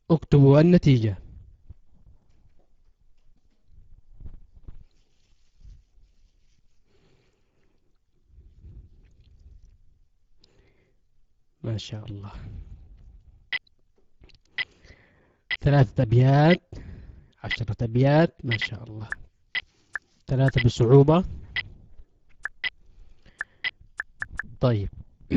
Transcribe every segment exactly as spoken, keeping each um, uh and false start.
اكتبوا النتيجة. ما شاء الله. ثلاثة أبيات، عشرة أبيات، ما شاء الله. ثلاثة بصعوبة. طيب.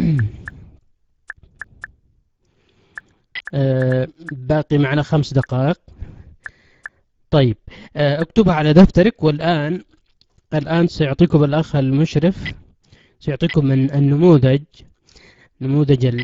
آه باقي معنا خمس دقائق. طيب. آه اكتبها على دفترك. والآن الآن سيعطيكم الأخ المشرف، سيعطيكم من النموذج، نموذج ال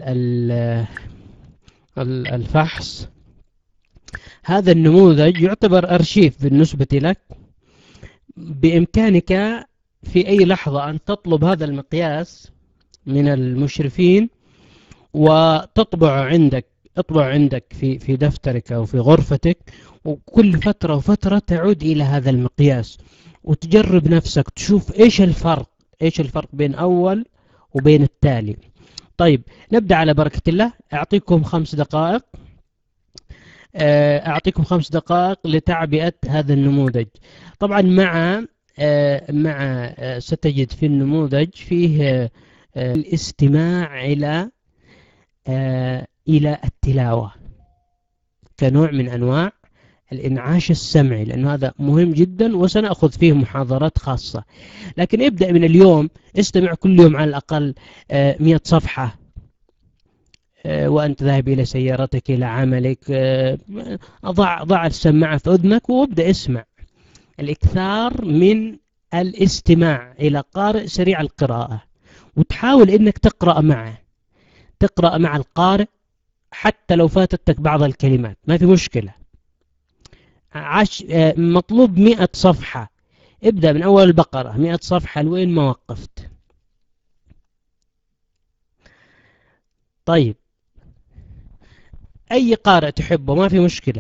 ال الفحص. هذا النموذج يعتبر أرشيف بالنسبة لك. بإمكانك في أي لحظة أن تطلب هذا المقياس من المشرفين وتطبع عندك، اطبع عندك في في دفترك أو في غرفتك، وكل فترة وفترة تعود إلى هذا المقياس وتجرب نفسك تشوف إيش الفرق، إيش الفرق بين أول وبين التالي. طيب نبدأ على بركة الله. أعطيكم خمس دقائق، أعطيكم خمس دقائق لتعبئة هذا النموذج. طبعا مع مع ستجد في النموذج فيه الاستماع إلى إلى التلاوة كنوع من أنواع الإنعاش السمعي، لأن هذا مهم جدا وسنأخذ فيه محاضرات خاصة. لكن ابدأ من اليوم، استمع كل يوم على الأقل مئة صفحة وأنت ذاهب إلى سيارتك إلى عملك. ضع ضع السماعة في أذنك وابدأ اسمع. الإكثار من الاستماع إلى قارئ سريع القراءة، وتحاول إنك تقرأ معه، تقرأ مع القارئ حتى لو فاتتك بعض الكلمات ما في مشكلة. عش... مطلوب مئة صفحة. ابدأ من أول البقرة مئة صفحة لوين ما وقفت. طيب أي قارئ تحبه ما في مشكلة.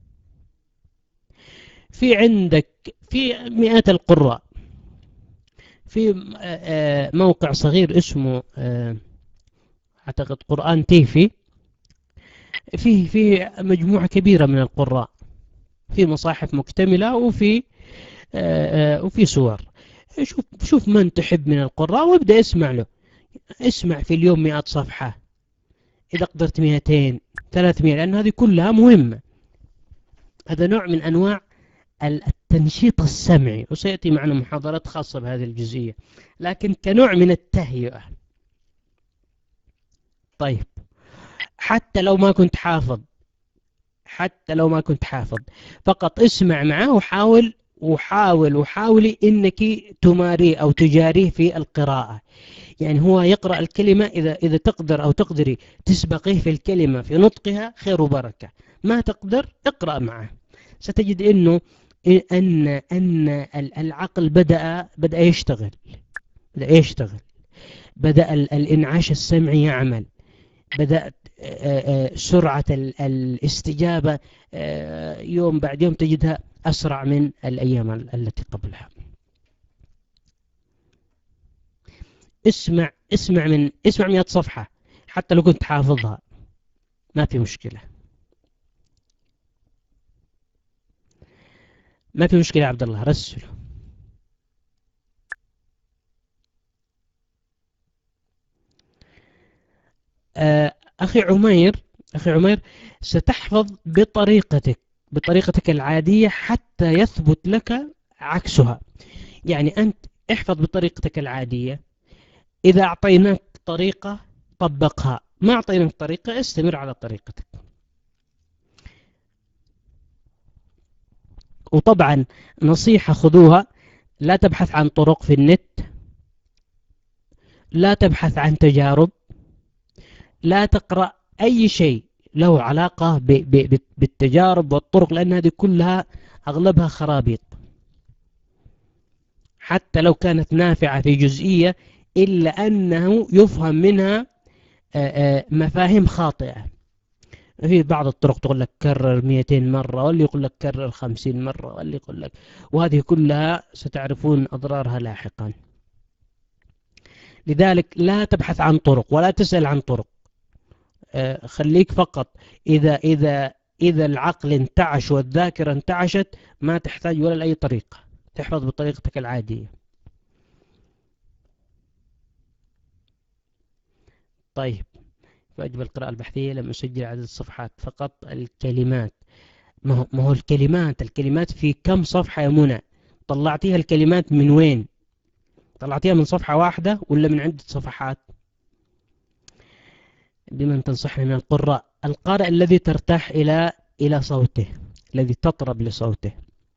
في عندك في مئات القراء. في موقع صغير اسمه أعتقد قرآن تيفي، فيه فيه مجموعة كبيرة من القراء، في مصاحف مكتملة وفي وفي صور. شوف شوف من تحب من القراء وابدأ اسمع له. اسمع في اليوم مئة صفحة، إذا قدرت مئتين ثلاثمئة، لأن هذه كلها مهمة. هذا نوع من أنواع التنشيط السمعي، وسيأتي معنا محاضرات خاصة بهذه الجزئية، لكن كنوع من التهيئة. طيب حتى لو ما كنت حافظ، حتى لو ما كنت حافظ فقط اسمع معه وحاول وحاول وحاولي إنك تماريه أو تجاريه في القراءة. يعني هو يقرأ الكلمة، إذا إذا تقدر أو تقدري تسبقيه في الكلمة في نطقها خير وبركة، ما تقدر اقرأ معه. ستجد إنه أن أن العقل بدأ بدأ يشتغل، بدأ يشتغل بدأ الإنعاش السمعي يعمل، بدأت سرعة الاستجابة يوم بعد يوم تجدها أسرع من الأيام التي قبلها. اسمع اسمع من اسمع مئة صفحة حتى لو كنت حافظها ما في مشكلة، ما في مشكلة. عبد الله رسله. أخي عمير، أخي عمير ستحفظ بطريقتك، بطريقتك العادية حتى يثبت لك عكسها. يعني أنت احفظ بطريقتك العادية، إذا أعطيناك طريقة طبقها، ما أعطيناك طريقة استمر على طريقتك. وطبعا نصيحة خذوها، لا تبحث عن طرق في النت، لا تبحث عن تجارب، لا تقرأ أي شيء له علاقة ب ب بالتجارب والطرق، لأن هذه كلها أغلبها خرابيط، حتى لو كانت نافعة في جزئية إلا أنه يفهم منها مفاهيم خاطئة. في بعض الطرق تقول لك كرر مئتين مرة، واللي يقول لك كرر خمسين مرة، واللي يقول لك، وهذه كلها ستعرفون أضرارها لاحقا. لذلك لا تبحث عن طرق ولا تسأل عن طرق. خليك فقط إذا إذا إذا العقل انتعش والذاكرة انتعشت ما تحتاج ولا لأي طريقة، تحفظ بطريقتك العادية. طيب، واجب القراءة البحثية لم أسجل عدد الصفحات، فقط الكلمات. ما هو, ما هو الكلمات الكلمات في كم صفحة يا منى؟ طلعتيها الكلمات من وين؟ طلعتيها من صفحة واحدة ولا من عدة صفحات؟ بمن تنصحني من القراء؟ القارئ الذي ترتاح إلى إلى صوته، الذي تطرب لصوته.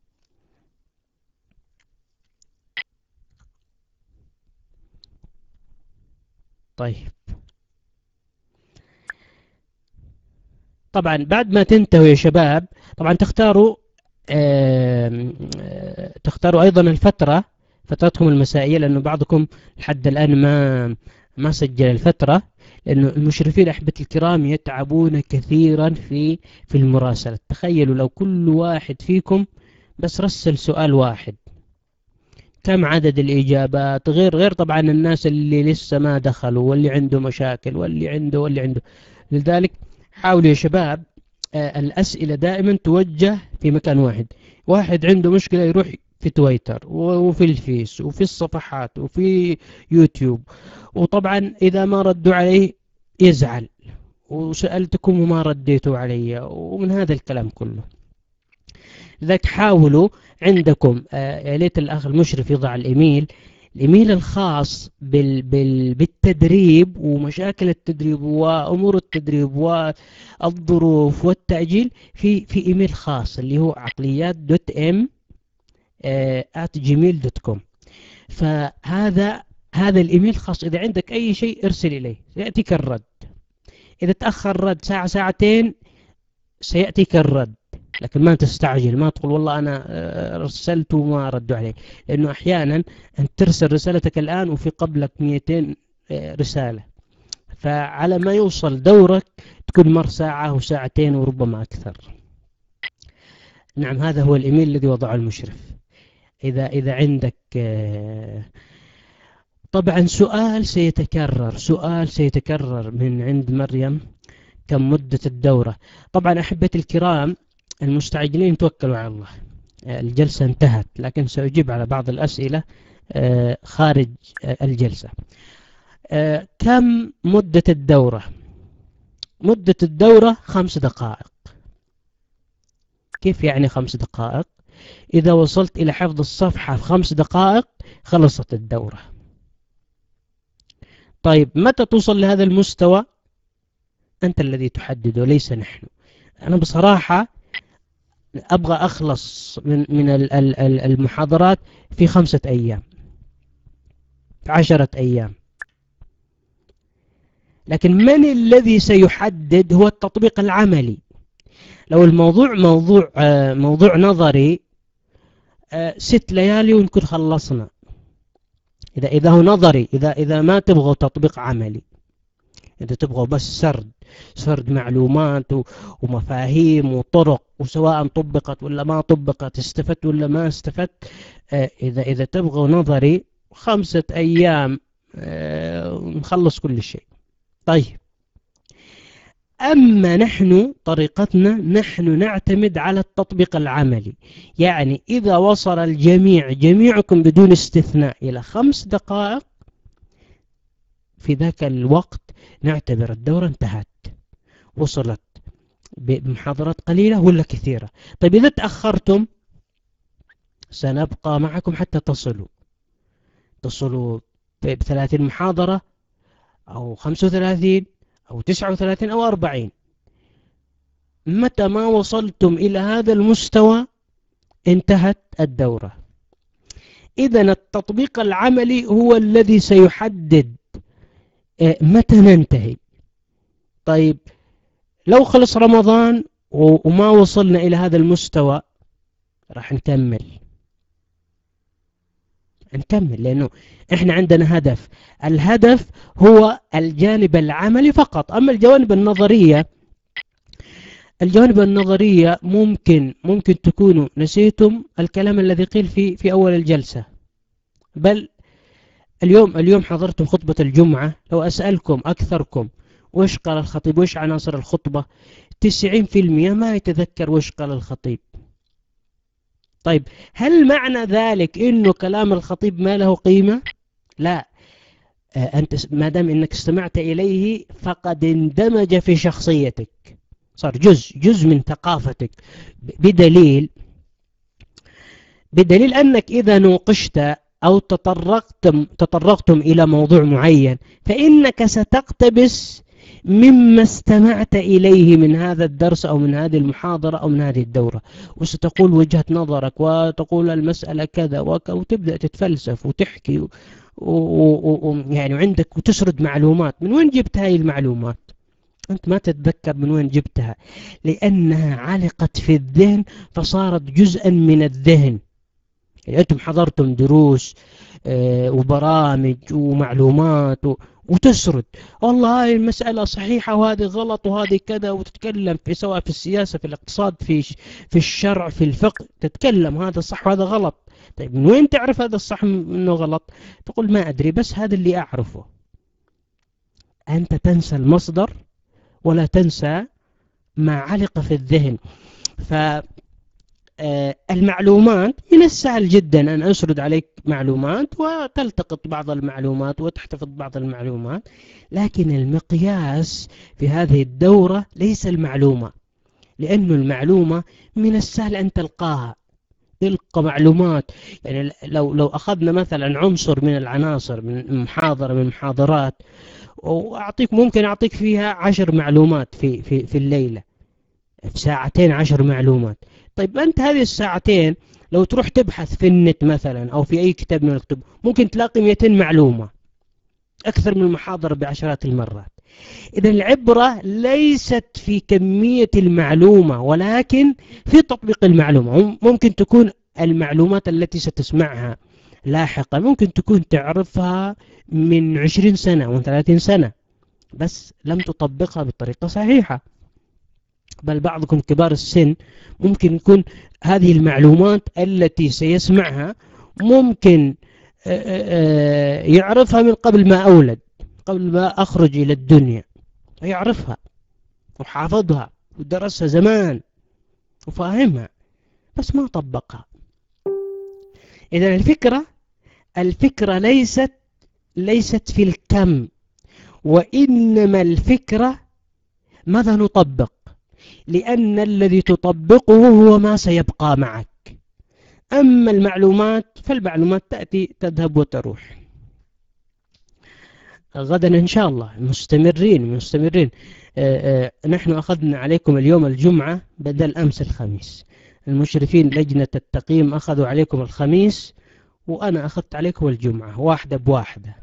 طيب، طبعا بعد ما تنتهوا يا شباب طبعا تختاروا آه تختاروا أيضا الفترة، فترتهم المسائية، لأنه بعضكم لحد الآن ما ما سجل الفترة، لأنه المشرفين أحبة الكرام يتعبون كثيرا في في المراسلة. تخيلوا لو كل واحد فيكم بس رسل سؤال واحد، كم عدد الإجابات؟ غير غير طبعا الناس اللي لسه ما دخلوا واللي عنده مشاكل واللي عنده واللي عنده. لذلك حاولوا يا شباب آه الأسئلة دائما توجه في مكان واحد. واحد عنده مشكلة يروح في تويتر وفي الفيس وفي الصفحات وفي يوتيوب، وطبعا إذا ما ردوا عليه يزعل، وسألتكم وما رديتوا علي، ومن هذا الكلام كله. لذلك حاولوا عندكم آه يا ليت الأخ المشرف يضع الإيميل الإيميل الخاص بال بال بالتدريب ومشاكل التدريب وأمور التدريب والظروف والتأجيل في في إيميل خاص اللي هو عقليات دوت ام آت جيميل دوت كوم. فهذا هذا الإيميل خاص، إذا عندك أي شيء ارسل إليه سيأتيك الرد. إذا تأخر رد ساعة ساعتين سيأتيك الرد، لكن ما تستعجل، ما تقول والله أنا رسلت وما ردوا علي، لأنه أحيانا أن ترسل رسالتك الآن وفي قبلك مئتين رسالة، فعلى ما يوصل دورك تكون مر ساعة وساعتين وربما أكثر. نعم، هذا هو الإيميل الذي وضعه المشرف. إذا إذا عندك طبعا سؤال سيتكرر سؤال سيتكرر من عند مريم، كم مدة الدورة؟ طبعا أحبتي الكرام المستعجلين توكلوا على الله، الجلسة انتهت، لكن سأجيب على بعض الأسئلة خارج الجلسة. كم مدة الدورة؟ مدة الدورة خمس دقائق. كيف يعني خمس دقائق؟ إذا وصلت إلى حفظ الصفحة في خمس دقائق خلصت الدورة. طيب متى توصل لهذا المستوى؟ أنت الذي تحدده ليس نحن. أنا بصراحة أبغى أخلص من من المحاضرات في خمسة أيام، في عشرة أيام، لكن من الذي سيحدد هو التطبيق العملي. لو الموضوع موضوع موضوع نظري ست ليالي ونكون خلصنا. إذا إذا هو نظري، إذا إذا ما تبغوا تطبيق عملي، إذا تبغوا بس سرد سرد معلومات ومفاهيم وطرق، وسواء طبقت ولا ما طبقت، استفدت ولا ما استفدت، إذا إذا تبغوا نظري خمسة أيام نخلص كل شيء. طيب، أما نحن طريقتنا نحن نعتمد على التطبيق العملي، يعني إذا وصل الجميع جميعكم بدون استثناء إلى خمس دقائق في ذاك الوقت نعتبر الدورة انتهت، وصلت بمحاضرات قليلة ولا كثيرة. طيب إذا تأخرتم سنبقى معكم حتى تصلوا تصلوا بثلاثين محاضرة أو خمسة وثلاثين أو تسعة وثلاثين أو أربعين. متى ما وصلتم إلى هذا المستوى انتهت الدورة. إذن التطبيق العملي هو الذي سيحدد متى ننتهي. طيب لو خلص رمضان وما وصلنا إلى هذا المستوى راح نكمل نكمل لأنه إحنا عندنا هدف. الهدف هو الجانب العملي فقط. أما الجوانب النظرية الجوانب النظرية ممكن ممكن تكونوا نسيتم الكلام الذي قيل في في أول الجلسة. بل اليوم اليوم حضرتم خطبة الجمعة، لو أسألكم أكثركم وش قال الخطيب وش عناصر الخطبة تسعين في المئة ما يتذكر وش قال الخطيب. طيب هل معنى ذلك إنه كلام الخطيب ما له قيمة؟ لا، أنت ما دام إنك استمعت إليه فقد اندمج في شخصيتك، صار جزء جزء من ثقافتك، بدليل بدليل أنك إذا نوقشت أو تطرقتم تطرقتم إلى موضوع معين فإنك ستقتبس مما استمعت إليه من هذا الدرس أو من هذه المحاضرة أو من هذه الدورة، وستقول وجهة نظرك وتقول المسألة كذا وتبدأ تتفلسف وتحكي و... و... و... يعني عندك وتسرد معلومات. من وين جبت هاي المعلومات؟ أنت ما تتذكر من وين جبتها، لأنها علقت في الذهن فصارت جزءا من الذهن. يعني أنتم حضرتم دروس آه وبرامج ومعلومات و... وتسرد والله هاي المسألة صحيحة وهذه غلط وهذه كذا، وتتكلم في سواء في السياسة في الاقتصاد في في الشرع في الفقه، تتكلم هذا صح وهذا غلط. طيب من وين تعرف هذا الصح منه غلط؟ تقول ما أدري بس هذا اللي أعرفه. أنت تنسى المصدر ولا تنسى ما علق في الذهن. فالمعلومات من السهل جدا أن أسرد عليك معلومات وتلتقط بعض المعلومات وتحتفظ بعض المعلومات، لكن المقياس في هذه الدورة ليس المعلومة، لأن المعلومة من السهل أن تلقاها، تلقى معلومات. يعني لو لو أخذنا مثلا عنصر من العناصر من محاضرة من محاضرات وأعطيك ممكن أعطيك فيها عشر معلومات في في في الليلة، في ساعتين عشر معلومات. طيب أنت هذه الساعتين لو تروح تبحث في النت مثلا أو في أي كتاب من الكتب ممكن تلاقي مئتين معلومة، أكثر من المحاضرة بعشرات المرات. إذا العبرة ليست في كمية المعلومة ولكن في تطبيق المعلومة. ممكن تكون المعلومات التي ستسمعها لاحقا ممكن تكون تعرفها من عشرين سنة ومن ثلاثين سنة بس لم تطبقها بطريقة صحيحة. بل بعضكم كبار السن ممكن يكون هذه المعلومات التي سيسمعها ممكن يعرفها من قبل ما أولد، قبل ما أخرج إلى الدنيا يعرفها وحافظها ودرسها زمان وفاهمها بس ما طبقها. إذن الفكرة الفكرة ليست ليست في الكم، وإنما الفكرة ماذا نطبق، لأن الذي تطبقه هو ما سيبقى معك. أما المعلومات فالمعلومات تأتي تذهب وتروح. غدا إن شاء الله مستمرين مستمرين آآ آآ نحن أخذنا عليكم اليوم الجمعة بدل أمس الخميس. المشرفين لجنة التقييم أخذوا عليكم الخميس وأنا أخذت عليكم الجمعة، واحدة بواحدة.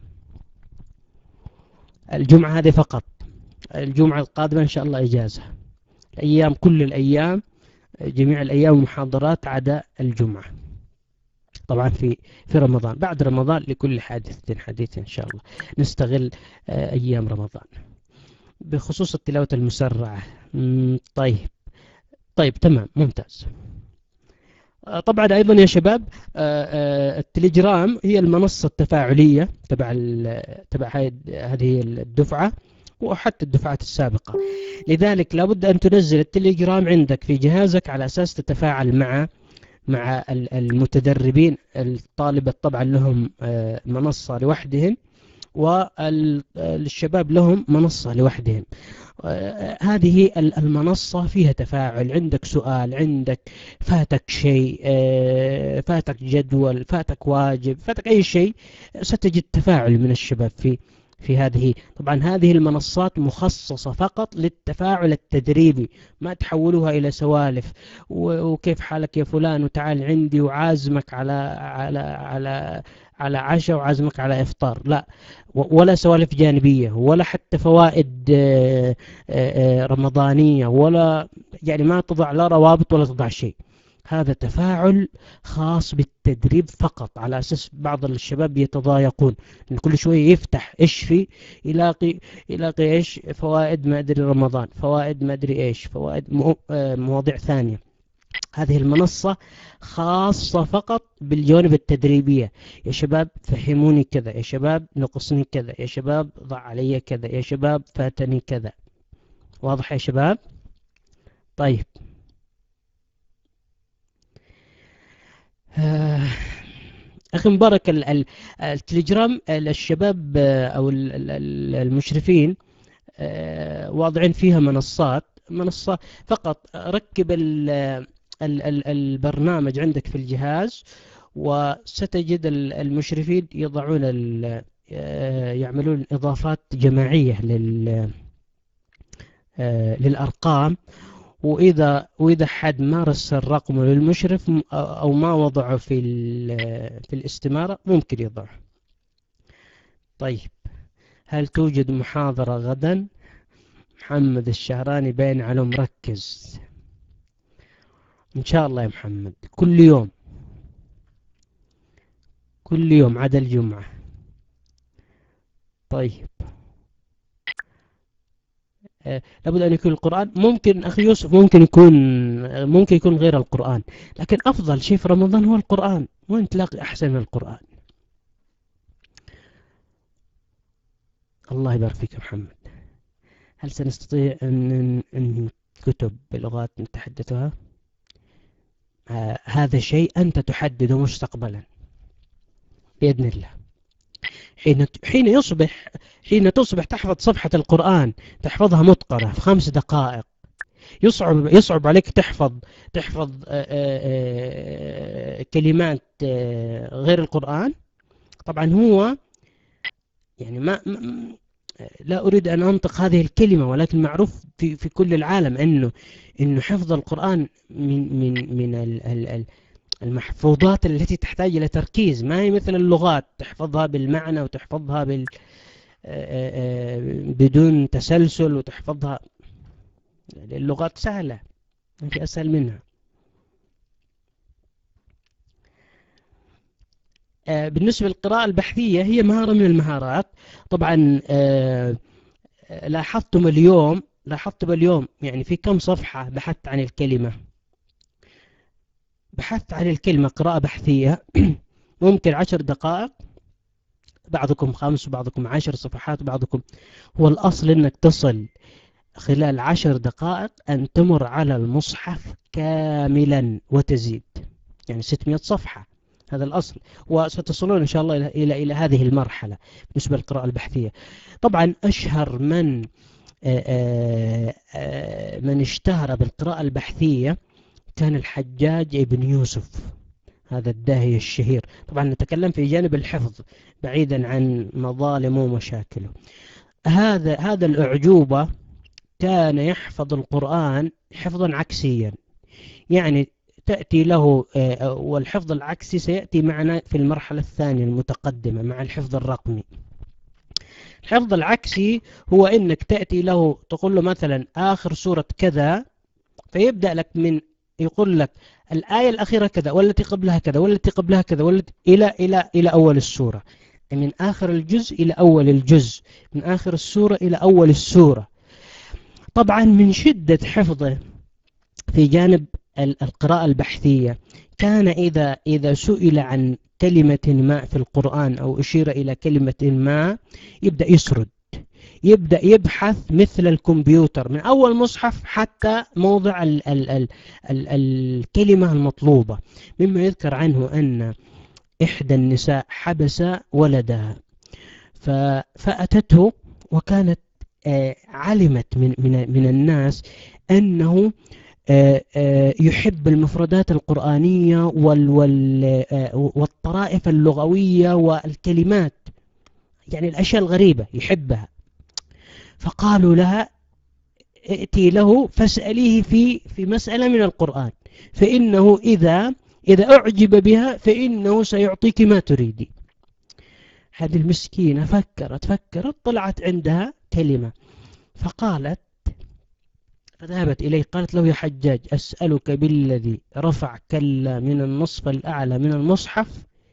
الجمعة هذه فقط، الجمعة القادمة إن شاء الله إجازة. الأيام كل الأيام جميع الأيام محاضرات عدا الجمعة. طبعا في في رمضان، بعد رمضان لكل حادث حديث إن شاء الله نستغل أيام رمضان. بخصوص التلاوة المسرعة طيب طيب تمام ممتاز. طبعا أيضا يا شباب التليجرام هي المنصة التفاعلية تبع تبع هذه الدفعة وحتى الدفعات السابقة، لذلك لابد أن تنزل التليجرام عندك في جهازك على أساس تتفاعل مع مع المتدربين. الطالبة طبعا لهم منصة لوحدهم والشباب لهم منصة لوحدهم. هذه المنصة فيها تفاعل، عندك سؤال، عندك فاتك شيء، فاتك جدول، فاتك واجب، فاتك أي شيء، ستجد تفاعل من الشباب في في هذه. طبعا هذه المنصات مخصصة فقط للتفاعل التدريبي، ما تحولوها إلى سوالف وكيف حالك يا فلان وتعال عندي وعازمك على على على على عشاء وعازمك على إفطار، لا، ولا سوالف جانبية ولا حتى فوائد رمضانية، ولا يعني ما تضع لا روابط ولا تضع شيء. هذا تفاعل خاص بالتدريب فقط، على أساس بعض الشباب يتضايقون إن كل شوية يفتح إيش في يلاقي يلاقي إيش فوائد ما أدري رمضان، فوائد ما أدري إيش، فوائد مواضيع ثانية. هذه المنصة خاصة فقط بالجوانب التدريبية. يا شباب فهموني كذا، يا شباب نقصني كذا، يا شباب ضع علي كذا، يا شباب فاتني كذا. واضح يا شباب؟ طيب آه، أخي مبارك، ال- ال- التليجرام، ال- الشباب آه، أو ال- ال- ال- المشرفين آه، واضعين فيها منصات منصة فقط. ركب ال ال ال البرنامج عندك في الجهاز، وستجد ال- المشرفين يضعون ال- آه، يعملون إضافات جماعية لل آه، للأرقام. وإذا وإذا حد ما رسل رقمه للمشرف م- أو ما وضعه في ال- في الاستمارة ممكن يضعه. طيب، هل توجد محاضرة غدا؟ محمد الشهراني باين عليه مركز. إن شاء الله يا محمد، كل يوم كل يوم عدا الجمعة. طيب آه، لابد أن يكون القرآن. ممكن أخي يوسف، ممكن يكون آه، ممكن يكون غير القرآن، لكن أفضل شيء في رمضان هو القرآن. وين تلاقي أحسن من القرآن؟ الله يبارك فيك يا محمد. هل سنستطيع أن أن كتب بلغات نتحدثها؟ آه هذا شيء أنت تحدده مستقبلا بإذن الله. حين حين يصبح حين تصبح تحفظ صفحة القرآن، تحفظها متقنة في خمس دقائق. يصعب يصعب عليك تحفظ تحفظ آه، آه، آه، كلمات آه، غير القرآن. طبعا هو يعني ما ما- لا أريد أن أنطق هذه الكلمة، ولكن معروف في في كل العالم إنه إنه حفظ القرآن من من من ال- ال- ال- المحفوظات التي تحتاج إلى تركيز. ما هي مثل اللغات تحفظها بالمعنى وتحفظها بال آه، آه، بدون تسلسل وتحفظها. اللغات سهلة، ما في أسهل منها. آه، بالنسبة للقراءة البحثية، هي مهارة من المهارات. طبعا آه، آه، لاحظتم اليوم لاحظتم اليوم يعني في كم صفحة بحثت عن الكلمة. بحثت عن الكلمة قراءة بحثية ممكن عشر دقائق، بعضكم خمس وبعضكم عشر صفحات وبعضكم. هو الأصل أنك تصل خلال عشر دقائق أن تمر على المصحف كاملا وتزيد، يعني ستمائة صفحة. هذا الأصل، وستصلون إن شاء الله إلى إلى إلى هذه المرحلة بالنسبة للقراءة البحثية. طبعا أشهر من آآ آآ من اشتهر بالقراءة البحثية كان الحجاج ابن يوسف، هذا الداهية الشهير. طبعا نتكلم في جانب الحفظ بعيدا عن مظالمه ومشاكله. هذا هذا الأعجوبة كان يحفظ القرآن حفظا عكسيا. يعني تأتي له آه، والحفظ العكسي سيأتي معنا في المرحلة الثانية المتقدمة مع الحفظ الرقمي. الحفظ العكسي هو إنك تأتي له تقول له مثلا آخر سورة كذا، فيبدأ لك من يقول لك الآية الأخيرة كذا، والتي قبلها كذا، والتي قبلها كذا، والتي إلى إلى إلى أول السورة. من آخر الجزء إلى أول الجزء، من آخر السورة إلى أول السورة. طبعا من شدة حفظه في جانب القراءة البحثية، كان إذا إذا سئل عن كلمة ما في القرآن أو أشير إلى كلمة ما، يبدأ يسرد، يبدأ يبحث مثل الكمبيوتر من أول مصحف حتى موضع ال ال ال ال الكلمة المطلوبة. مما يذكر عنه أن إحدى النساء حبس ولدها فأتته، وكانت آه، علمت من من من الناس أنه آه، آه، يحب المفردات القرآنية وال وال آه، والطرائف اللغوية والكلمات، يعني الأشياء الغريبة يحبها. فقالوا لها ائتي له فاسأليه في في مسألة من القرآن، فإنه إذا إذا أعجب بها فإنه سيعطيك ما تريدي. هذه المسكينة فكرت فكرت طلعت عندها كلمة، فقالت فذهبت إليه قالت له يا حجاج أسألك بالذي رفع كلا من النصف الأعلى من المصحف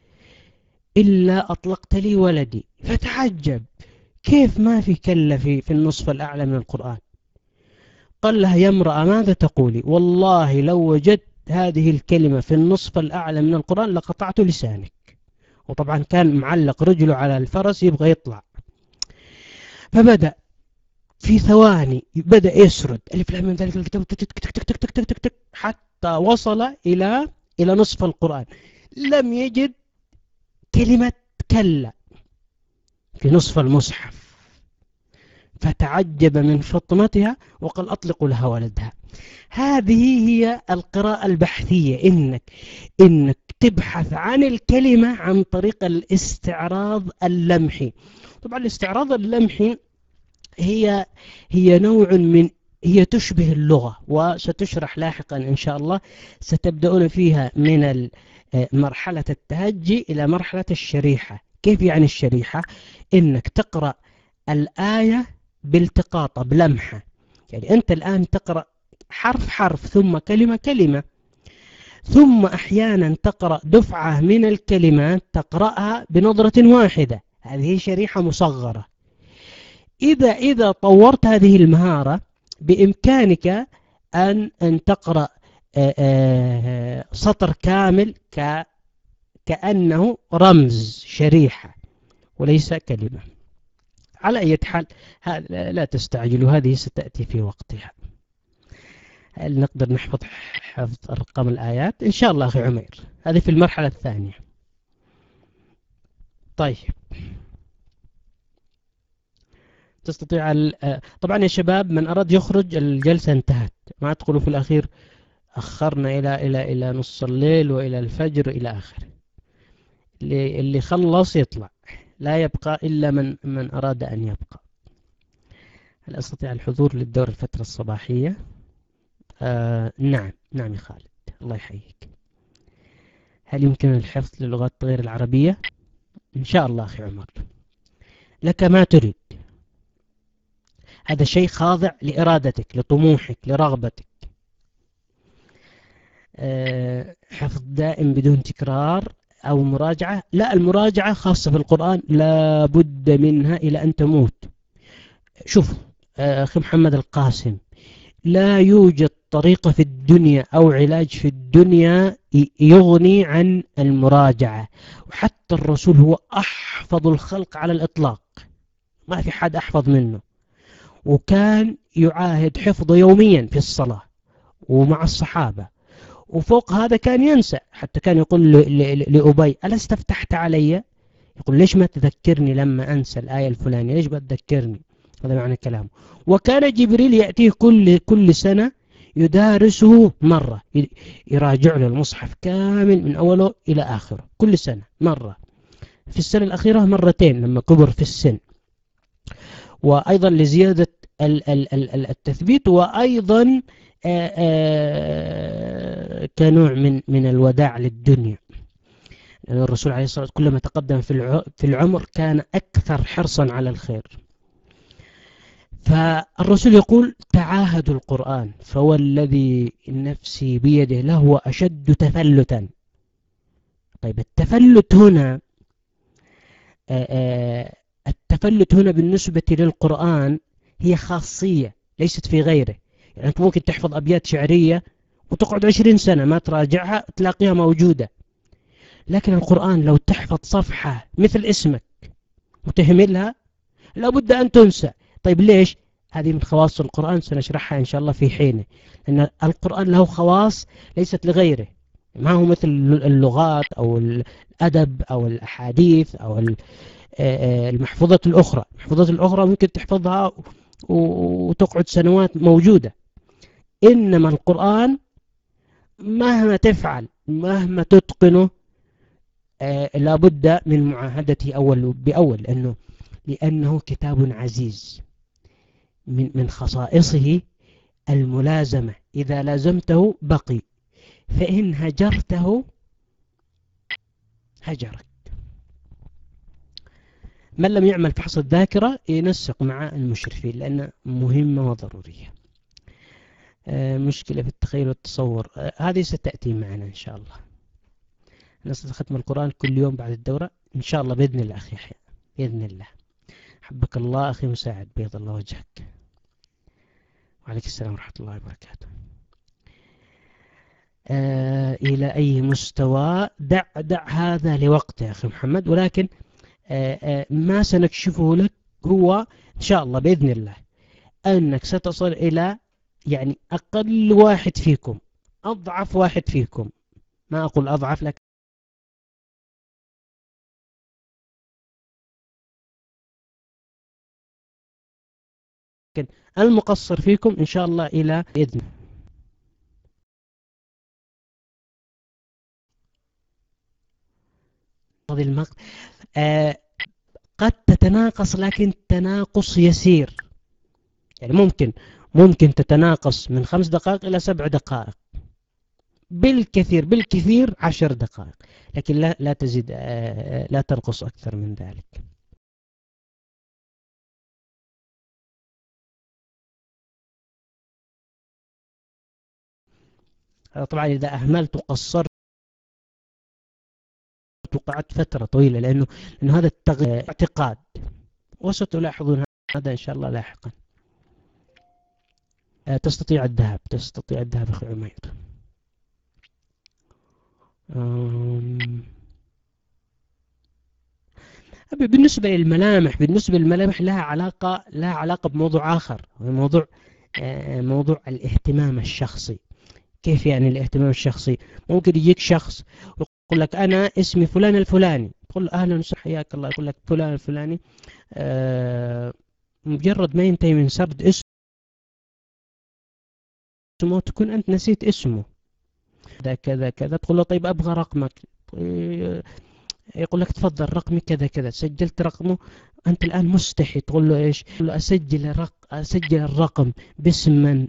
إلا أطلقت لي ولدي. فتعجب كيف ما في كلا في في النصف الأعلى من القرآن. قال لها يا امرأة ماذا تقولي؟ والله لو وجدت هذه الكلمة في النصف الأعلى من القرآن لقطعت لسانك. وطبعا كان معلق رجله على الفرس يبغى يطلع. فبدأ في ثواني بدأ يسرد ألف لام من ذلك الكتاب تك تك تك تك تك تك تك تك حتى وصل إلى إلى نصف القرآن، لم يجد كلمة كلا في نصف المصحف، فتعجب من فطنتها وقال أطلقوا لها ولدها. هذه هي القراءة البحثية، إنك إنك تبحث عن الكلمة عن طريق الاستعراض اللمحي. طبعا الاستعراض اللمحي هي هي نوع من هي تشبه اللغة، وستشرح لاحقا إن شاء الله. ستبدأون فيها من مرحلة التهجي إلى مرحلة الشريحة. كيف يعني الشريحة؟ إنك تقرأ الآية بالتقاطة بلمحة، يعني أنت الآن تقرأ حرف حرف ثم كلمة كلمة، ثم أحيانا تقرأ دفعة من الكلمات تقرأها بنظرة واحدة، هذه شريحة مصغرة. إذا إذا طورت هذه المهارة بإمكانك أن أن تقرأ سطر كامل ك كأنه رمز شريحة وليس كلمة. على أي حال لا تستعجلوا، هذه ستأتي في وقتها. هل نقدر نحفظ حفظ أرقام الآيات؟ إن شاء الله أخي عمير، هذه في المرحلة الثانية. طيب تستطيع طبعا يا شباب، من أراد يخرج الجلسة انتهت، ما تقولوا في الأخير أخرنا إلى إلى إلى نص الليل وإلى الفجر إلى آخره. اللي اللي خلص يطلع، لا يبقى إلا من من أراد أن يبقى. هل أستطيع الحضور للدورة الفترة الصباحية؟ آه نعم نعم يا خالد، الله يحييك. هل يمكن الحفظ للغات غير العربية؟ إن شاء الله أخي عمر، لك ما تريد، هذا شيء خاضع لإرادتك، لطموحك، لرغبتك. أه حفظ دائم بدون تكرار أو مراجعة؟ لا، المراجعة خاصة في القرآن لا بد منها إلى أن تموت. شوف أخي محمد القاسم، لا يوجد طريقة في الدنيا أو علاج في الدنيا يغني عن المراجعة، وحتى الرسول هو أحفظ الخلق على الإطلاق، ما في حد أحفظ منه، وكان يعاهد حفظه يوميا في الصلاة ومع الصحابة، وفوق هذا كان ينسى، حتى كان يقول لأبي ألست فتحت علي؟ يقول ليش ما تذكرني لما أنسى الآية الفلانية، ليش ما تذكرني؟ هذا معنى كلامه. وكان جبريل يأتيه كل كل سنة يدارسه مرة، يراجع له المصحف كامل من أوله إلى آخره كل سنة مرة، في السنة الأخيرة مرتين لما كبر في السن، وأيضا لزيادة التثبيت، وأيضا كنوع من من الوداع للدنيا. لأن الرسول عليه الصلاة والسلام كلما تقدم في العمر كان أكثر حرصا على الخير. فالرسول يقول تعاهدوا القرآن فوالذي نفسي بيده لهو أشد تفلتا. طيب التفلت هنا التفلت هنا بالنسبة للقرآن هي خاصية ليست في غيره. يعني أنت ممكن تحفظ أبيات شعرية وتقعد عشرين سنة ما تراجعها تلاقيها موجودة، لكن القرآن لو تحفظ صفحة مثل اسمك وتهملها لابد أن تنسى. طيب ليش؟ هذه من خواص القرآن، سنشرحها إن شاء الله في حينه، لأن القرآن له خواص ليست لغيره، ما هو مثل اللغات أو الأدب أو الأحاديث أو المحفوظات الأخرى. المحفوظات الأخرى ممكن تحفظها وتقعد سنوات موجودة، إنما القرآن مهما تفعل مهما تتقنه لابد من معاهدته أول بأول، لأنه لأنه كتاب عزيز. من من خصائصه الملازمة، إذا لازمته بقي، فإن هجرته هجرك. من لم يعمل فحص الذاكرة ينسق مع المشرفين لأنها مهمة وضرورية. آه مشكلة في التخيل والتصور، آه هذه ستأتي معنا إن شاء الله. نستطيع ختم القرآن كل يوم بعد الدورة إن شاء الله بإذن الله أخي يحيى، بإذن الله. حبك الله أخي مساعد، بيض الله وجهك. وعليك السلام ورحمة الله وبركاته. آه إلى أي مستوى؟ دع دع هذا لوقته يا أخي محمد، ولكن آه آه ما سنكشفه لك هو إن شاء الله بإذن الله أنك ستصل إلى يعني أقل واحد فيكم، أضعف واحد فيكم، ما أقول أضعف لكن المقصر فيكم إن شاء الله إلى بإذن هذه المق... آه قد تتناقص لكن تناقص يسير، يعني ممكن ممكن تتناقص من خمس دقائق إلى سبع دقائق، بالكثير بالكثير عشر دقائق، لكن لا لا تزيد، آه لا تنقص أكثر من ذلك. طبعا إذا أهملت وقصرت وقعدت فترة طويلة، لأنه لأنه هذا التغيير اعتقاد، وستلاحظون هذا إن شاء الله لاحقا. آه تستطيع الذهاب، تستطيع الذهاب أخي عمير. بالنسبة للملامح، بالنسبة للملامح لها علاقة لها علاقة بموضوع آخر، موضوع آه موضوع الاهتمام الشخصي. كيف يعني الاهتمام الشخصي؟ ممكن يجيك شخص ويقول لك أنا اسمي فلان الفلاني، تقول له أهلا وسهلا حياك الله، يقول لك فلان الفلاني، آه مجرد ما ينتهي من سرد اسمه تكون أنت نسيت اسمه، كذا كذا كذا، تقول له طيب أبغى رقمك، يقول لك تفضل رقمي كذا كذا، سجلت رقمه، أنت الآن مستحي تقول له إيش؟ تقول له أسجل الرق... أسجل الرقم باسم من؟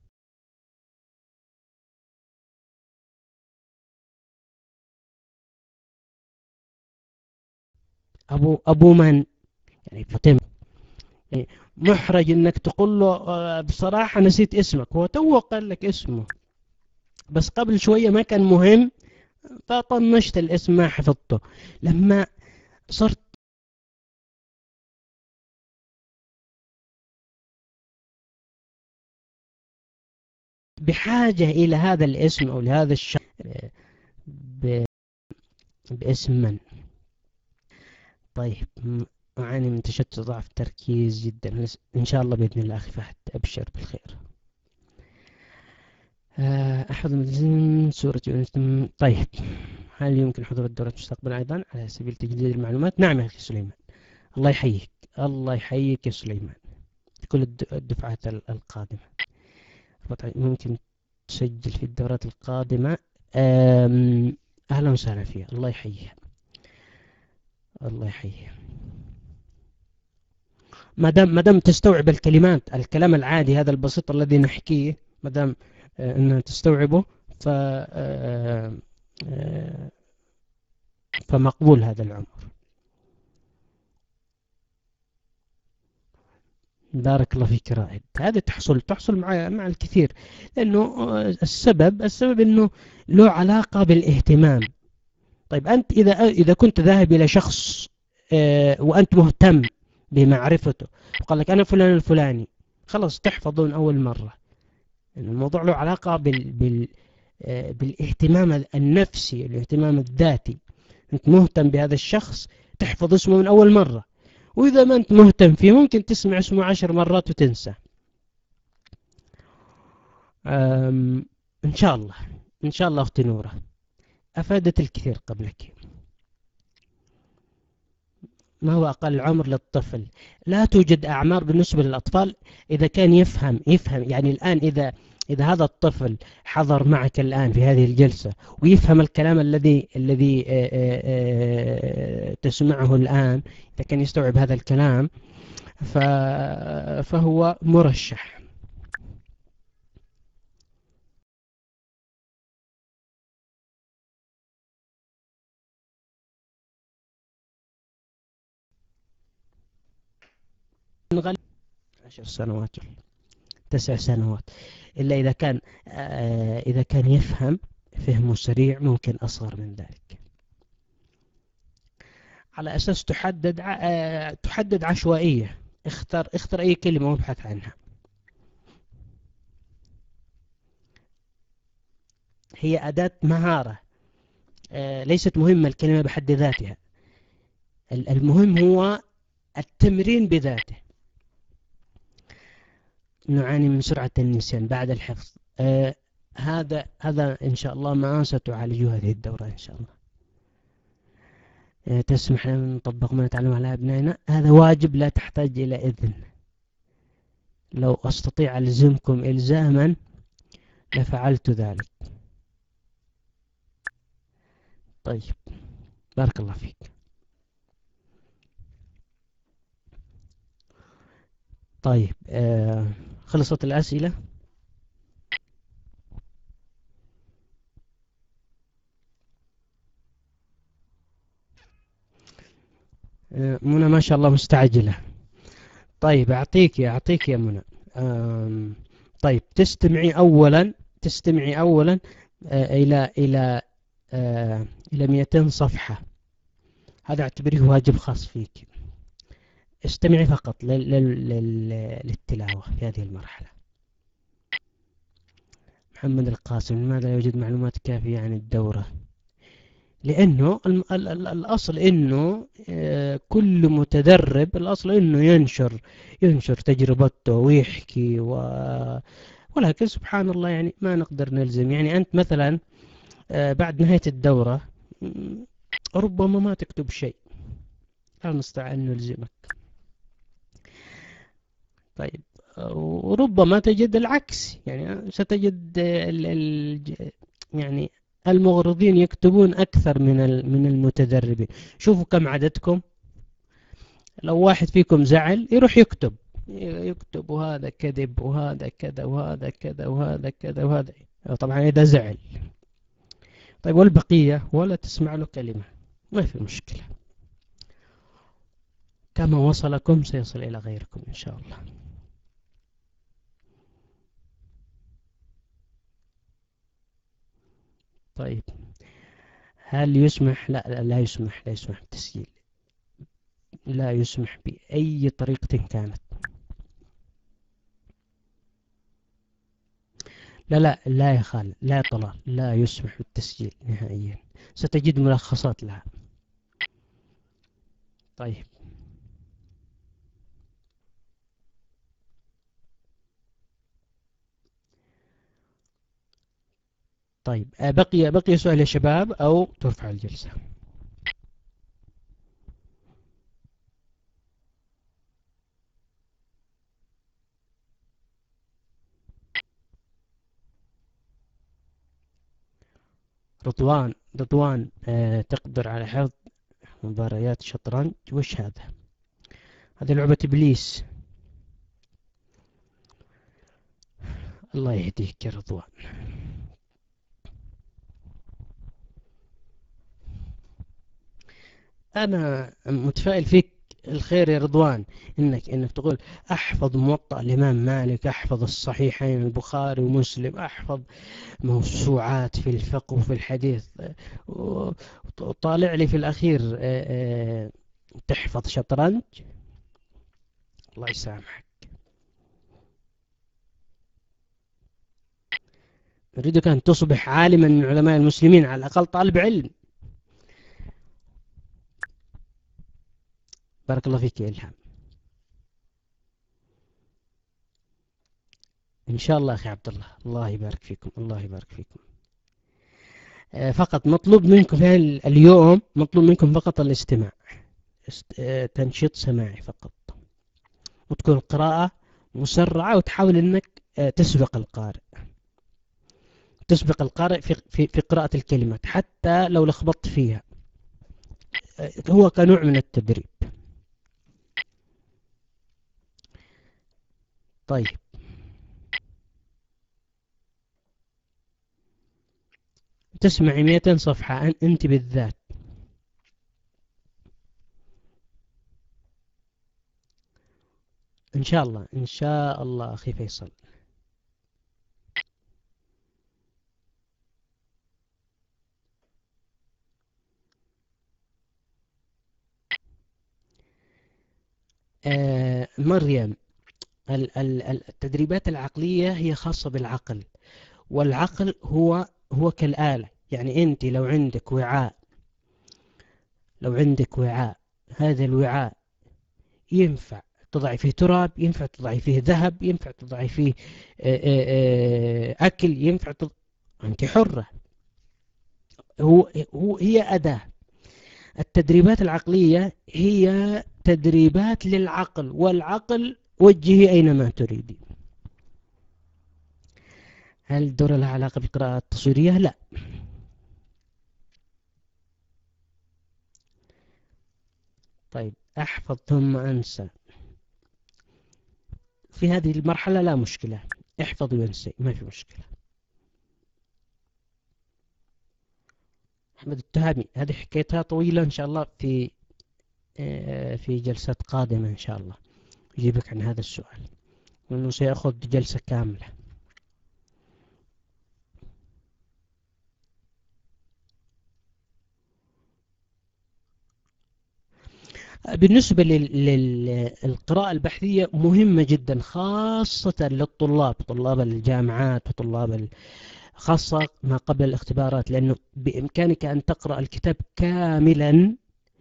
أبو أبو من؟ يعني فتم، يعني محرج إنك تقول له آه، بصراحة نسيت اسمك، هو تو قال لك اسمه بس قبل شوية ما كان مهم، فطنشت الاسم ما حفظته. لما صرت بحاجة إلى هذا الاسم أو لهذا الشخص ب... باسم من؟ طيب، أعاني من تشتت ضعف تركيز جدا، إن شاء الله بإذن الله أخي فهد أبشر بالخير. أحد من سورة يونس. طيب، هل يمكن حضور الدورة مستقبلا أيضا على سبيل تجديد المعلومات؟ نعم يا أخي سليمان، الله يحييك، الله يحييك يا سليمان، كل الدفعات القادمة ممكن تسجل في الدورات القادمة. أهلا وسهلا فيها، الله يحييها، الله يحييها. ما دام ما دام تستوعب الكلمات، الكلام العادي هذا البسيط الذي نحكيه، ما دام أن تستوعبه ف فمقبول هذا العمر. بارك الله فيك رائد. هذا تحصل تحصل مع مع الكثير، لأنه السبب السبب أنه له علاقة بالاهتمام. طيب أنت إذا إذا كنت ذاهب إلى شخص وأنت مهتم بمعرفته وقال لك أنا فلان الفلاني، خلاص تحفظون أول مرة. الموضوع له علاقة بال بال بالاهتمام النفسي، الاهتمام الذاتي. أنت مهتم بهذا الشخص تحفظ اسمه من أول مرة، وإذا ما أنت مهتم فيه ممكن تسمع اسمه عشر مرات وتنسى. إن شاء الله إن شاء الله أختي نورة أفادت الكثير قبلك. ما هو أقل عمر للطفل؟ لا توجد أعمار بالنسبة للأطفال، إذا كان يفهم يفهم يعني الآن إذا إذا هذا الطفل حضر معك الآن في هذه الجلسة ويفهم الكلام الذي الذي تسمعه الآن، إذا كان يستوعب هذا الكلام فهو مرشح. عشر سنوات، تسع سنوات، إلا إذا كان إذا كان يفهم فهمه سريع ممكن أصغر من ذلك. على أساس تحدد تحدد عشوائية، اختر اختر أي كلمة وابحث عنها. هي أداة مهارة، ليست مهمة الكلمة بحد ذاتها، المهم هو التمرين بذاته. نعاني من سرعة النسيان بعد الحفظ. آه هذا هذا إن شاء الله ما ستعالجه هذه الدورة إن شاء الله. آه تسمح لنا نطبق ما نتعلم على أبنائنا، هذا واجب لا تحتاج إلى إذن. لو أستطيع ألزمكم إلزاما لفعلت ذلك. طيب بارك الله فيك. طيب آه خلصت الأسئلة؟ آه منى ما شاء الله مستعجلة. طيب أعطيك يا أعطيك يا منى. آم، طيب تستمعي أولا تستمعي أولا آه إلى إلى آه إلى مئتين صفحة. هذا اعتبريه واجب خاص فيك. استمعي فقط لل لل لل للتلاوة في هذه المرحلة. محمد القاسم: لماذا لا يوجد معلومات كافية عن الدورة؟ لأنه ال ال ال الأصل إنه آه كل متدرب الأصل إنه ينشر ينشر تجربته ويحكي و... ولكن سبحان الله يعني ما نقدر نلزم. يعني أنت مثلا آه بعد نهاية الدورة ربما ما تكتب شيء، لا نستطيع أن نلزمك. طيب وربما تجد العكس، يعني ستجد ال ال يعني المغرضين يكتبون أكثر من من المتدربين. شوفوا كم عددكم، لو واحد فيكم زعل يروح يكتب يكتب وهذا كذب وهذا كذا وهذا كذا وهذا كذا وهذا، طبعا إذا زعل. طيب والبقية ولا تسمع له كلمة، ما في مشكلة. كما وصلكم سيصل إلى غيركم إن شاء الله. طيب هل يسمح؟ لا لا, لا يسمح لا يسمح بالتسجيل، لا يسمح بأي طريقة كانت. لا لا لا يا خالد، لا يا طلال، لا يسمح بالتسجيل نهائيا، ستجد ملخصات لها. طيب طيب بقي بقي سؤال يا شباب أو ترفع الجلسة؟ رضوان رضوان آه تقدر على حفظ مباريات شطرنج؟ وش هذا؟ هذه لعبة إبليس. الله يهديك يا رضوان. أنا متفائل فيك الخير يا رضوان، إنك إنك تقول أحفظ موطأ الإمام مالك، أحفظ الصحيحين البخاري ومسلم، أحفظ موسوعات في الفقه وفي الحديث، وطالع لي في الأخير تحفظ شطرنج. الله يسامحك. أريدك أن تصبح عالما من علماء المسلمين، على الأقل طالب علم. بارك الله فيك يا إلهام. إن شاء الله أخي عبد الله، الله يبارك فيكم، الله يبارك فيكم. فقط مطلوب منكم في اليوم، مطلوب منكم فقط الاستماع، تنشيط سماعي فقط، وتكون القراءة مسرعة، وتحاول أنك تسبق القارئ تسبق القارئ في, في, في قراءة الكلمات حتى لو لخبطت فيها، هو كنوع من التدريب. طيب تسمعي مئتين صفحة أنت بالذات. إن شاء الله إن شاء الله أخي فيصل. آه مريم، التدريبات العقلية هي خاصة بالعقل، والعقل هو هو كالآلة. يعني أنت لو عندك وعاء لو عندك وعاء هذا الوعاء ينفع تضعي فيه تراب، ينفع تضعي فيه ذهب، ينفع تضعي فيه آه، آه، آه، أكل، ينفع تض... أنت حرة. هو هو هي أداة. التدريبات العقلية هي تدريبات للعقل، والعقل وجهي أينما تريدي. هل الدورة لها علاقة بالقراءة التصويرية؟ لا. طيب، أحفظ ثم أنسى. في هذه المرحلة لا مشكلة، احفظ وانسى، ما في مشكلة. أحمد التهامي، هذه حكايتها طويلة إن شاء الله، في في جلسات قادمة إن شاء الله يجيبك عن هذا السؤال، لأنه سيأخذ جلسة كاملة. بالنسبة للقراءة البحثية مهمة جدا، خاصة للطلاب، طلاب الجامعات وطلاب خاصة ما قبل الاختبارات، لأنه بإمكانك أن تقرأ الكتاب كاملا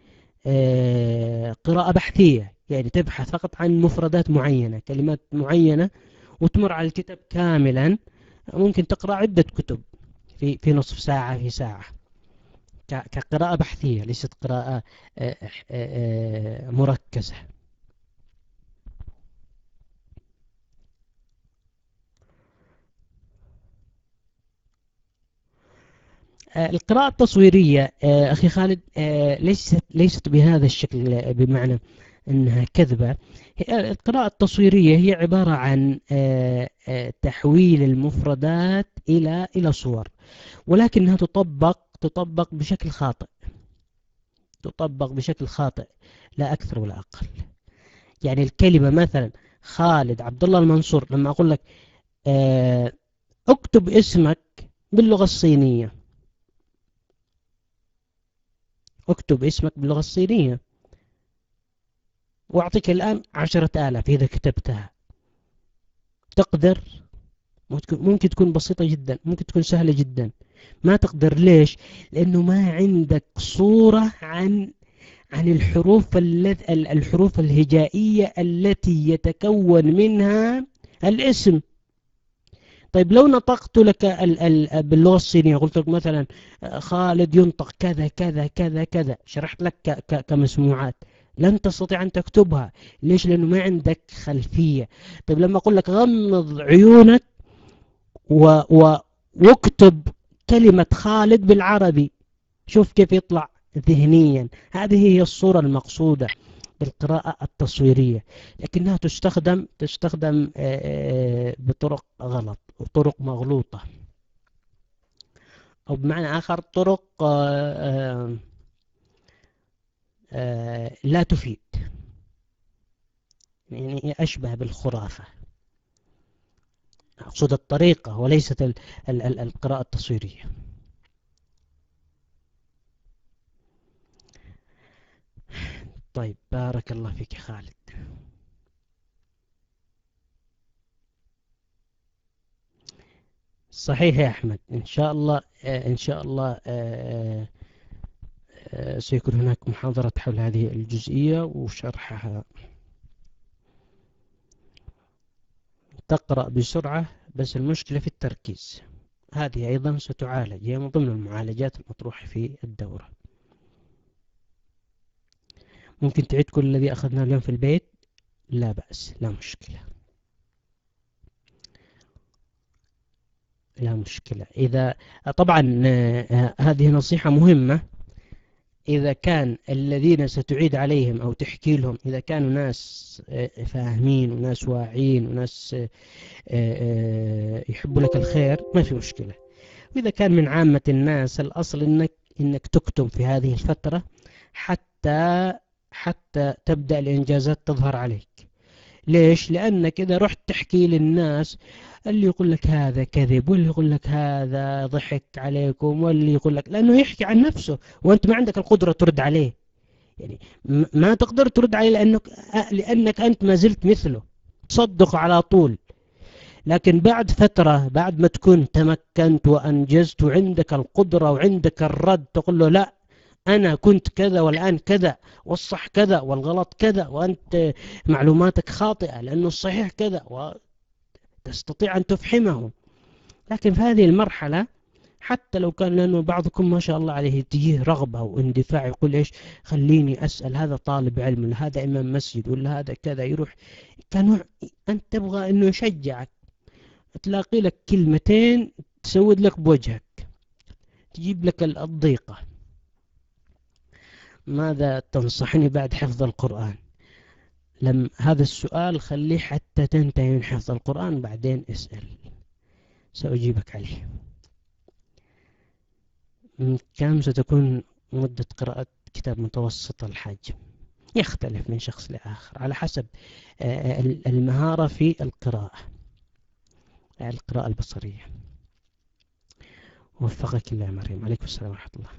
قراءة بحثية، يعني تبحث فقط عن مفردات معينة، كلمات معينة، وتمر على الكتاب كاملا. ممكن تقرأ عدة كتب في في نصف ساعة، في ساعة، كقراءة بحثية، ليست قراءة مركزة. القراءة التصويرية أخي خالد ليست ليست بهذا الشكل، بمعنى أنها كذبة. القراءة التصويرية هي عبارة عن تحويل المفردات إلى إلى صور، ولكنها تطبق تطبق بشكل خاطئ، تطبق بشكل خاطئ، لا أكثر ولا أقل. يعني الكلمة مثلا خالد عبد الله المنصور، لما أقول لك اكتب اسمك باللغة الصينية، اكتب اسمك باللغة الصينية، واعطيك الآن عشرة آلاف إذا كتبتها، تقدر؟ ممكن تكون بسيطة جدا، ممكن تكون سهلة جدا. ما تقدر. ليش؟ لأنه ما عندك صورة عن عن الحروف الحروف الهجائية التي يتكون منها الاسم. طيب لو نطقت لك باللغة الصينية، قلت لك مثلا خالد ينطق كذا كذا كذا كذا، شرحت لك كمسموعات، لن تستطيع أن تكتبها. ليش؟ لأنه ما عندك خلفية. طيب لما أقول لك غمض عيونك و... و... واكتب كلمة خالد بالعربي، شوف كيف يطلع ذهنيا. هذه هي الصورة المقصودة بالقراءة التصويرية، لكنها تستخدم تستخدم بطرق غلط وطرق مغلوطة، أو بمعنى آخر طرق لا تفيد، يعني أشبه بالخرافة. أقصد الطريقة وليست القراءة التصويرية. طيب، بارك الله فيك خالد. صحيح يا أحمد، إن شاء الله إن شاء الله سيكون هناك محاضرة حول هذه الجزئية وشرحها. تقرأ بسرعة، بس المشكلة في التركيز، هذه أيضا ستعالج، هي من ضمن المعالجات المطروحة في الدورة. ممكن تعيد كل الذي أخذناه اليوم في البيت، لا بأس، لا مشكلة، لا مشكلة. إذا طبعا هذه نصيحة مهمة، إذا كان الذين ستعيد عليهم أو تحكي لهم إذا كانوا ناس فاهمين وناس واعين وناس يحبوا لك الخير، ما في مشكلة. وإذا كان من عامة الناس، الأصل إنك إنك تكتم في هذه الفترة حتى حتى تبدأ الإنجازات تظهر عليك. ليش؟ لأنك إذا رحت تحكي للناس، اللي يقول لك هذا كذب، واللي يقول لك هذا ضحك عليكم، واللي يقول لك، لأنه يحكي عن نفسه وأنت ما عندك القدرة ترد عليه، يعني ما تقدر ترد عليه لأنك لأنك أنت ما زلت مثله، تصدق على طول. لكن بعد فترة، بعد ما تكون تمكنت وأنجزت وعندك القدرة وعندك الرد، تقول له لا، أنا كنت كذا والآن كذا، والصح كذا والغلط كذا، وأنت معلوماتك خاطئة لأنه الصحيح كذا، وتستطيع أن تفهمه. لكن في هذه المرحلة حتى لو كان، لأنه بعضكم ما شاء الله عليه تجيه رغبة واندفاع، يقول إيش خليني أسأل هذا طالب علم ولا هذا إمام مسجد ولا هذا كذا، يروح كنوع. أنت تبغى إنه يشجعك، تلاقي لك كلمتين تسود لك بوجهك، تجيب لك الضيقة. ماذا تنصحني بعد حفظ القرآن؟ لم هذا السؤال خليه حتى تنتهي من حفظ القرآن، بعدين اسأل، سأجيبك عليه. كم ستكون مدة قراءة كتاب متوسط الحجم؟ يختلف من شخص لآخر على حسب المهارة في القراءة، القراءة البصرية. وفقك الله يا مريم. عليكم السلام ورحمة الله.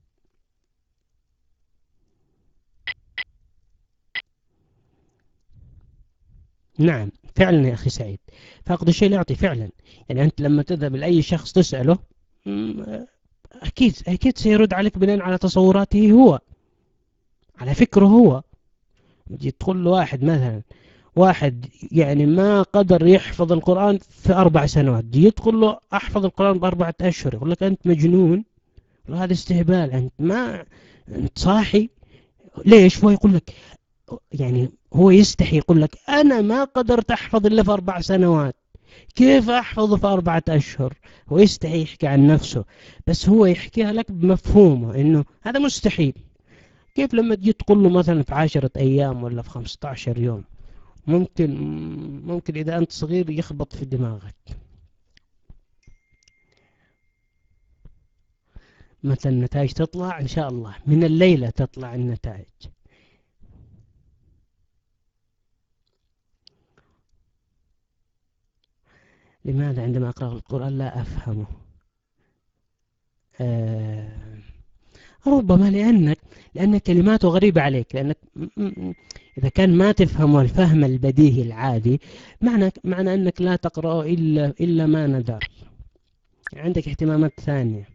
نعم فعلا يا أخي سعيد، فاقد الشيء لا يعطي فعلا. يعني أنت لما تذهب لأي شخص تسأله، أكيد أكيد سيرد عليك بناء على تصوراته هو، على فكره هو. تقول له واحد مثلا، واحد يعني ما قدر يحفظ القرآن في أربع سنوات، يدخل له أحفظ القرآن بأربعة أشهر، يقول لك أنت مجنون، هذا استهبال، أنت ما أنت صاحي ليش؟ هو يقول لك، يعني هو يستحي يقول لك أنا ما قدرت أحفظ إلا في أربع سنوات، كيف أحفظه في أربعة أشهر؟ هو يستحي يحكي عن نفسه، بس هو يحكيها لك بمفهومه إنه هذا مستحيل. كيف لما تجي تقول له مثلا في عشرة أيام ولا في خمسة عشر يوم؟ ممكن ممكن إذا أنت صغير يخبط في دماغك. متى النتائج تطلع؟ إن شاء الله من الليلة تطلع النتائج. لماذا عندما أقرأ القرآن لا أفهمه؟ آه ربما لأنك لأن كلماته غريبة عليك، لأنك إذا كان ما تفهم الفهم البديهي العادي، معنى معنى أنك لا تقرأ إلا إلا ما ندر، عندك اهتمامات ثانية.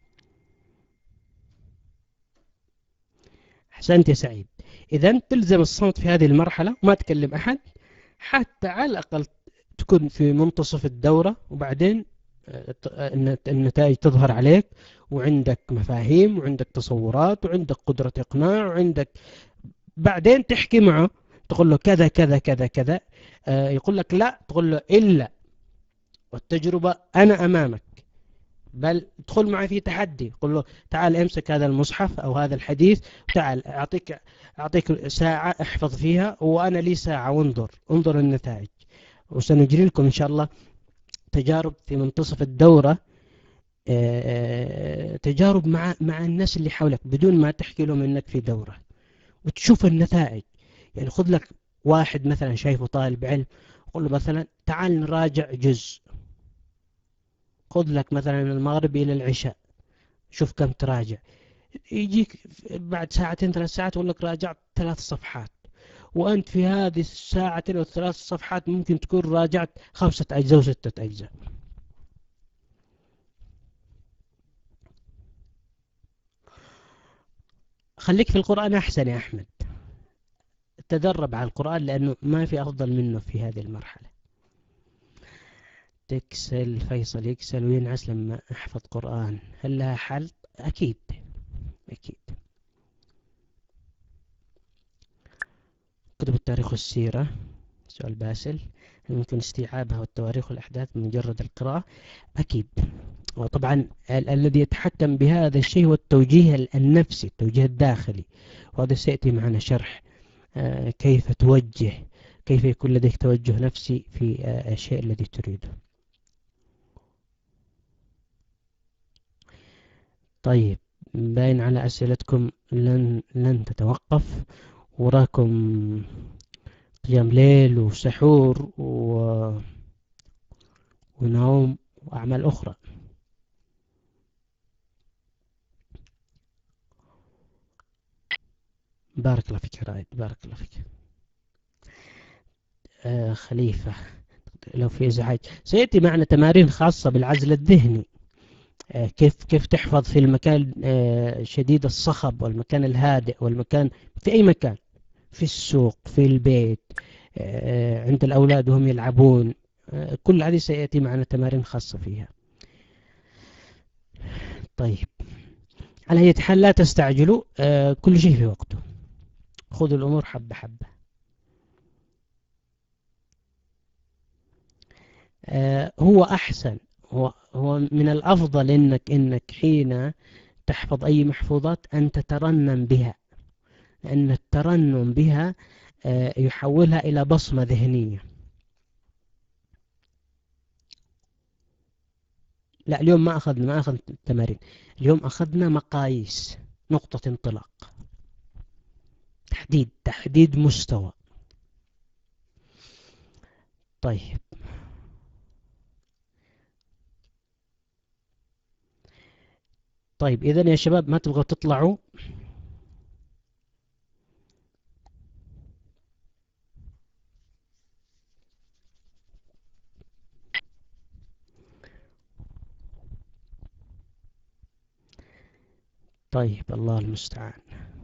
أحسنت يا سعيد. إذا تلزم الصمت في هذه المرحلة وما تكلم أحد، حتى على الأقل تكون في منتصف الدورة، وبعدين النتائج تظهر عليك، وعندك مفاهيم وعندك تصورات وعندك قدرة إقناع وعندك، بعدين تحكي معه تقول له كذا كذا كذا كذا، آه يقول لك لا، تقول له إلا، والتجربة أنا أمامك. بل ادخل معي في تحدي، قل له تعال امسك هذا المصحف أو هذا الحديث، تعال أعطيك أعطيك ساعة احفظ فيها، وأنا لي ساعة، وانظر انظر النتائج. وسنجري لكم إن شاء الله تجارب في منتصف الدورة، تجارب مع مع الناس اللي حولك بدون ما تحكي لهم انك في دورة، وتشوف النتائج. يعني خذ لك واحد مثلا شايفه طالب علم، قل له مثلا تعال نراجع جزء، خذ لك مثلا من المغرب الى العشاء، شوف كم تراجع. يجيك بعد ساعتين ثلاث ساعات يقول لك راجعت ثلاث صفحات، وانت في هذه الساعتين او الثلاث صفحات ممكن تكون راجعت خمسة اجزاء وستة اجزاء. خليك في القرآن أحسن يا أحمد، تدرب على القرآن لأنه ما في أفضل منه في هذه المرحلة. تكسل فيصل يكسل وينعس لما أحفظ قرآن، هل لها حل؟ أكيد أكيد. كتب التاريخ والسيرة، سؤال باسل، يمكن استيعابها والتواريخ والأحداث بمجرد القراءة؟ أكيد. وطبعا ال الذي يتحكم بهذا الشيء هو التوجيه النفسي، التوجيه الداخلي، وهذا سيأتي معنا شرح آه كيف توجه، كيف يكون لديك توجه نفسي في آه الشيء الذي تريده. طيب باين على أسئلتكم لن لن تتوقف، وراكم قيام ليل وسحور و... ونوم وأعمال أخرى. بارك الله فيك رائد، بارك الله فيك. آه خليفة، لو في إزعاج سيأتي معنا تمارين خاصة بالعزل الذهني، كيف كيف تحفظ في المكان شديد الصخب والمكان الهادئ والمكان في أي مكان، في السوق، في البيت، عند الأولاد وهم يلعبون. كل هذه سيأتي معنا تمارين خاصة فيها. طيب، على أي حال لا تستعجلوا، كل شيء في وقته، خذوا الأمور حبة حبة. هو أحسن، هو هو من الأفضل إنك إنك حين تحفظ أي محفوظات أن تترنم بها، لأن الترنم بها يحولها إلى بصمة ذهنية. لا، اليوم ما أخذنا ما أخذنا تمارين، اليوم أخذنا مقاييس، نقطة انطلاق، تحديد تحديد مستوى. طيب، طيب إذن يا شباب ما تبغوا تطلعوا؟ طيب، الله المستعان.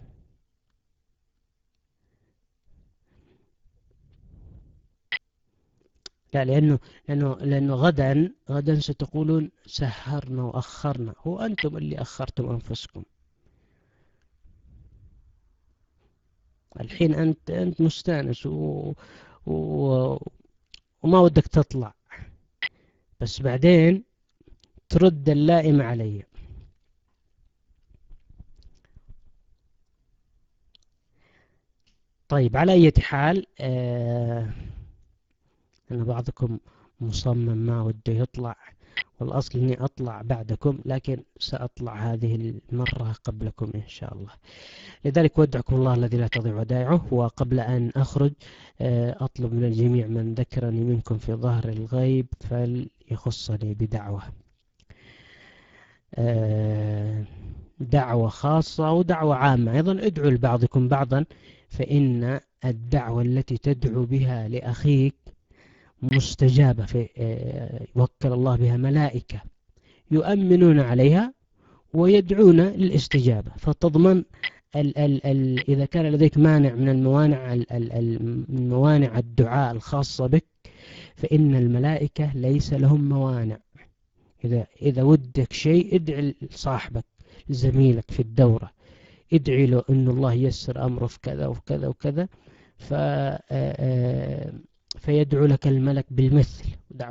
لا، لأنه لأنه لأنه غدا غدا ستقولون سهرنا وأخرنا، هو أنتم اللي أخرتم أنفسكم. الحين أنت أنت مستانس و... و... وما ودك تطلع، بس بعدين ترد اللائم علي. طيب، على أي حال، آه أن بعضكم مصمم ما وده يطلع، والأصل أني أطلع بعدكم، لكن سأطلع هذه المرة قبلكم إن شاء الله. لذلك ودعكم الله الذي لا تضيع ودائعه. وقبل أن أخرج أطلب من الجميع من ذكرني منكم في ظهر الغيب فليخصني بدعوة، دعوة خاصة ودعوة عامة أيضا. ادعوا لبعضكم بعضا، فإن الدعوة التي تدعو بها لأخيك مستجابة، في يوكل الله بها ملائكة يؤمنون عليها ويدعون للاستجابة، فتضمن ال ال ال إذا كان لديك مانع من الموانع ال ال ال موانع الدعاء الخاصة بك، فإن الملائكة ليس لهم موانع. إذا إذا ودك شيء ادعي لصاحبك، زميلك في الدورة، ادعي له إن الله يسر أمره في كذا وكذا وكذا، ف فيدعو لك الملك بالمثل.